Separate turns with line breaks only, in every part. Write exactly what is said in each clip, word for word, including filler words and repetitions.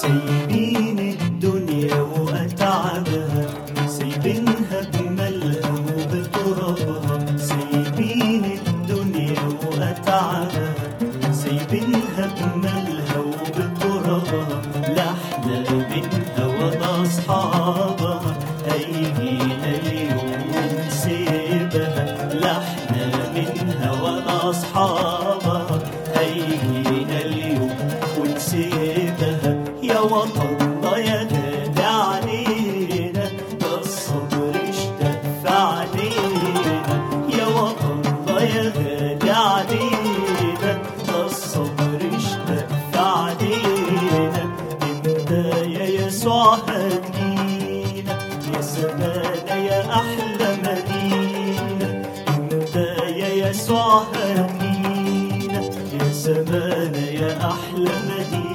سايبين الدنيا وأتعبها، سايبينها بمالها وبترابها، سايبين الدنيا وأتعبها، سايبينها بمالها وبترابها، لا احنا منها ولا أصحابها، هيجينا اليوم ونسيبها، لا احنا منها ولا أصحابها، هيجينا اليوم ونسيبها. يا وطننا يا غالي علينا، ده الصبر اشتد علينا، يا وطننا يا غالي علينا، ده الصبر اشتد علينا. امتى يا يسوع هتجينا، يا سمانا يا أحلى مدينة، امتى يا يسوع هتجينا، يا سمانا يا أحلى مدينة.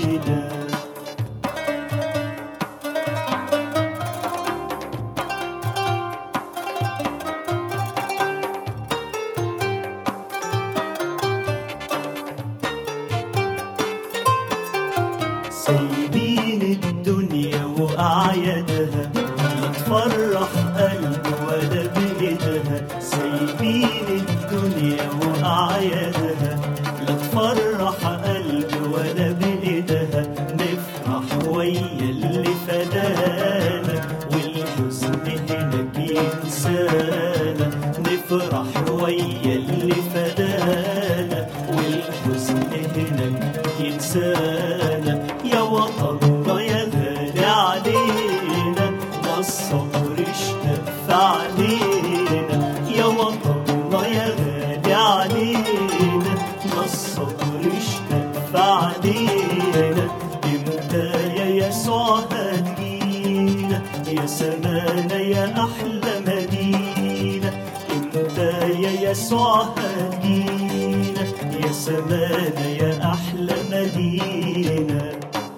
سايبين الدنيا وأعيادها، لا تفرح قلب ولا بإيدها، سايبين الدنيا وأعيادها، لا تفرح قلب ولا بإيدها، نفرح ويا اللي فدانا والحزن هناك ينسانا، نفرح ويا اللي فدانا والحزن هناك ينسانا. يا وطننا يا غالي علينا، ده الصبر اشتد علينا، يا وطننا يا غالي علينا، ده الصبر اشتد علينا. امتى يا يسوع هتجينا، يا سمانا يا أحلى مدينة، امتى يا يسوع هتجينا، يا سمانا يا أحلى مدينة.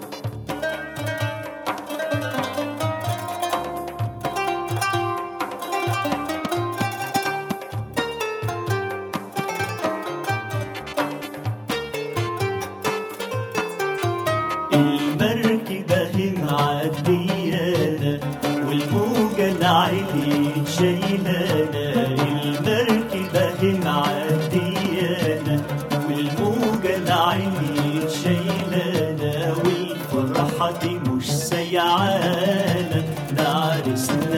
المركبة هي معديانا والموجة العالية شايلانا، المركبة هي معديانا والموجة العالية شايلانا، والفرحة دي مش سيعانا، ده عرسنا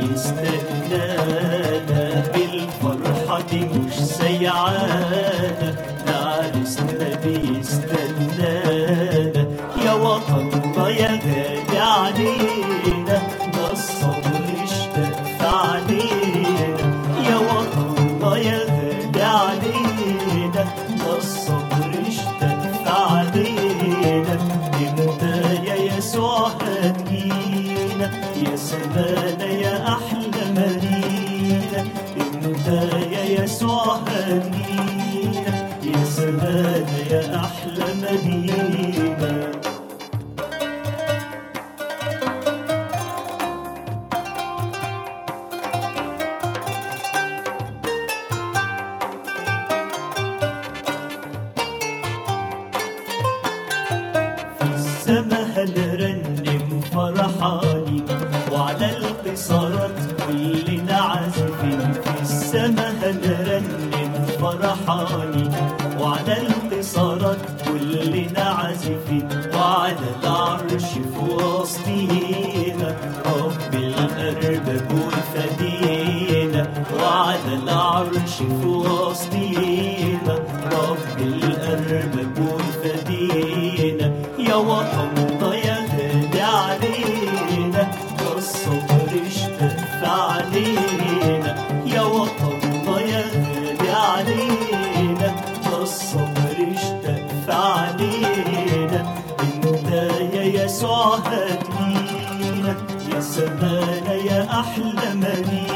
بيستنانا، بالفرحة دي مش سيعانا، ده عرسنا بيستنانا. يا وطننا يا غالي علينا، ده الصبر اشتد علينا، يا وطننا يا غالي علينا، ده الصبر اشتد علينا. امتى يا يسوع هتجينا، يا سمانا يا أحلى مدينة، امتى يا يسوع هتجينا، يا سمانا يا أحلى مدينة. السما هنرنم فرحاني، وعلى القصارات كلنا عازفين، في السما هنرنم فرحاني، وعلى القصارات كلنا عازفين، وعلى العرش في وسطينا رب الأرباب والفدينا، وعلى العرش في وسطينا رب الأرباب والفدينا. يا وطننا يا غالي علينا، ده الصبر اشتد علينا، يا وطننا يا غالي علينا، ده الصبر اشتد علينا. امتى يا يسوع هتجينا، يا سمانا يا أحلى مدينة،